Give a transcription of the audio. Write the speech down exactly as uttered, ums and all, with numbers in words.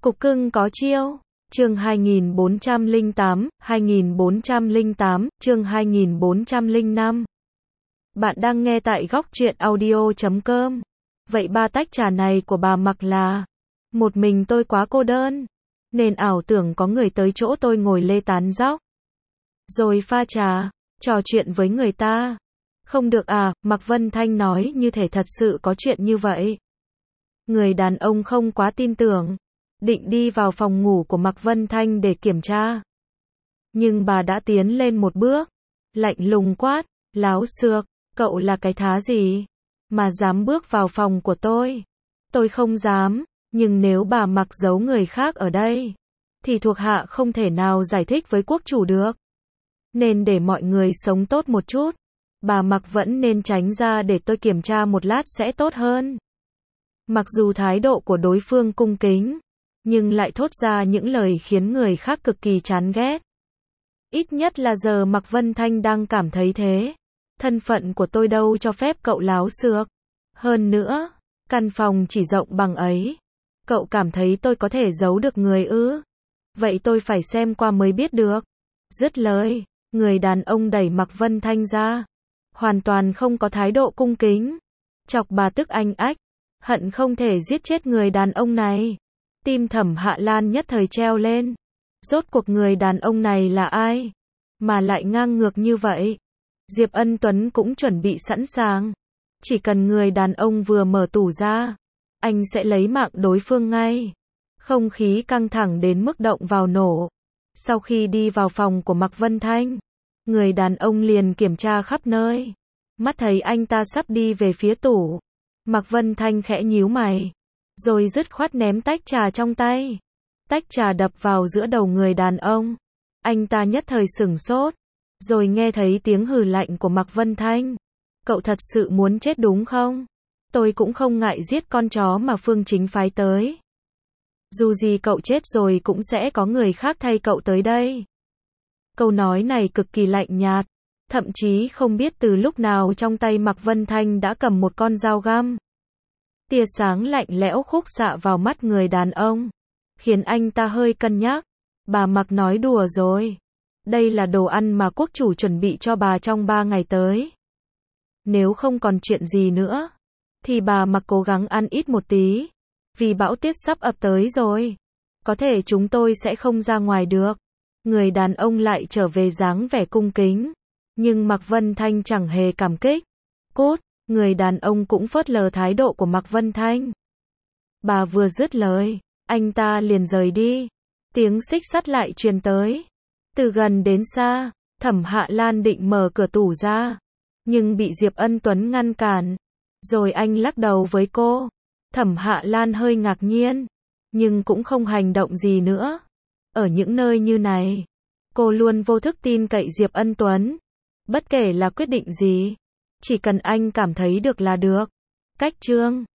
Cục cưng có chiêu. Chương hai nghìn bốn trăm lẻ tám, hai nghìn bốn trăm lẻ tám, chương hai nghìn bốn trăm lẻ năm. Bạn đang nghe tại góc truyện audio chấm com. Vậy ba tách trà này của bà mặc là một mình tôi quá cô đơn, nên ảo tưởng có người tới chỗ tôi ngồi lê tán dóc, rồi pha trà, trò chuyện với người ta. Không được à, Mạc Vân Thanh nói như thể thật sự có chuyện như vậy. Người đàn ông không quá tin tưởng, định đi vào phòng ngủ của Mạc Vân Thanh để kiểm tra. Nhưng bà đã tiến lên một bước, lạnh lùng quát, láo xược, cậu là cái thá gì mà dám bước vào phòng của tôi? Tôi không dám, nhưng nếu bà Mạc giấu người khác ở đây, thì thuộc hạ không thể nào giải thích với quốc chủ được. Nên để mọi người sống tốt một chút, bà Mạc vẫn nên tránh ra để tôi kiểm tra một lát sẽ tốt hơn. Mặc dù thái độ của đối phương cung kính, nhưng lại thốt ra những lời khiến người khác cực kỳ chán ghét. Ít nhất là giờ Mạc Vân Thanh đang cảm thấy thế. Thân phận của tôi đâu cho phép cậu láo xược. Hơn nữa, căn phòng chỉ rộng bằng ấy. Cậu cảm thấy tôi có thể giấu được người ư? Vậy tôi phải xem qua mới biết được. Dứt lời, người đàn ông đẩy Mạc Vân Thanh ra. Hoàn toàn không có thái độ cung kính. Chọc bà tức anh ách. Hận không thể giết chết người đàn ông này. Tim Thẩm Hạ Lan nhất thời treo lên. Rốt cuộc người đàn ông này là ai? Mà lại ngang ngược như vậy? Diệp Ân Tuấn cũng chuẩn bị sẵn sàng. Chỉ cần người đàn ông vừa mở tủ ra, anh sẽ lấy mạng đối phương ngay. Không khí căng thẳng đến mức động vào nổ. Sau khi đi vào phòng của Mạc Vân Thanh, người đàn ông liền kiểm tra khắp nơi. Mắt thấy anh ta sắp đi về phía tủ, Mạc Vân Thanh khẽ nhíu mày, rồi dứt khoát ném tách trà trong tay. Tách trà đập vào giữa đầu người đàn ông. Anh ta nhất thời sửng sốt, rồi nghe thấy tiếng hừ lạnh của Mạc Vân Thanh. Cậu thật sự muốn chết đúng không? Tôi cũng không ngại giết con chó mà Phương Chính phái tới. Dù gì cậu chết rồi cũng sẽ có người khác thay cậu tới đây. Câu nói này cực kỳ lạnh nhạt, thậm chí không biết từ lúc nào trong tay Mạc Vân Thanh đã cầm một con dao găm. Tia sáng lạnh lẽo khúc xạ vào mắt người đàn ông, khiến anh ta hơi cân nhắc. Bà Mạc nói đùa rồi. Đây là đồ ăn mà quốc chủ chuẩn bị cho bà trong ba ngày tới. Nếu không còn chuyện gì nữa, thì bà Mạc cố gắng ăn ít một tí. Vì bão tuyết sắp ập tới rồi. Có thể chúng tôi sẽ không ra ngoài được. Người đàn ông lại trở về dáng vẻ cung kính. Nhưng Mạc Vân Thanh chẳng hề cảm kích. Cút, người đàn ông cũng phớt lờ thái độ của Mạc Vân Thanh. Bà vừa dứt lời, anh ta liền rời đi. Tiếng xích sắt lại truyền tới. Từ gần đến xa, Thẩm Hạ Lan định mở cửa tủ ra, nhưng bị Diệp Ân Tuấn ngăn cản. Rồi anh lắc đầu với cô. Thẩm Hạ Lan hơi ngạc nhiên, nhưng cũng không hành động gì nữa. Ở những nơi như này, cô luôn vô thức tin cậy Diệp Ân Tuấn. Bất kể là quyết định gì, chỉ cần anh cảm thấy được là được. Cách chương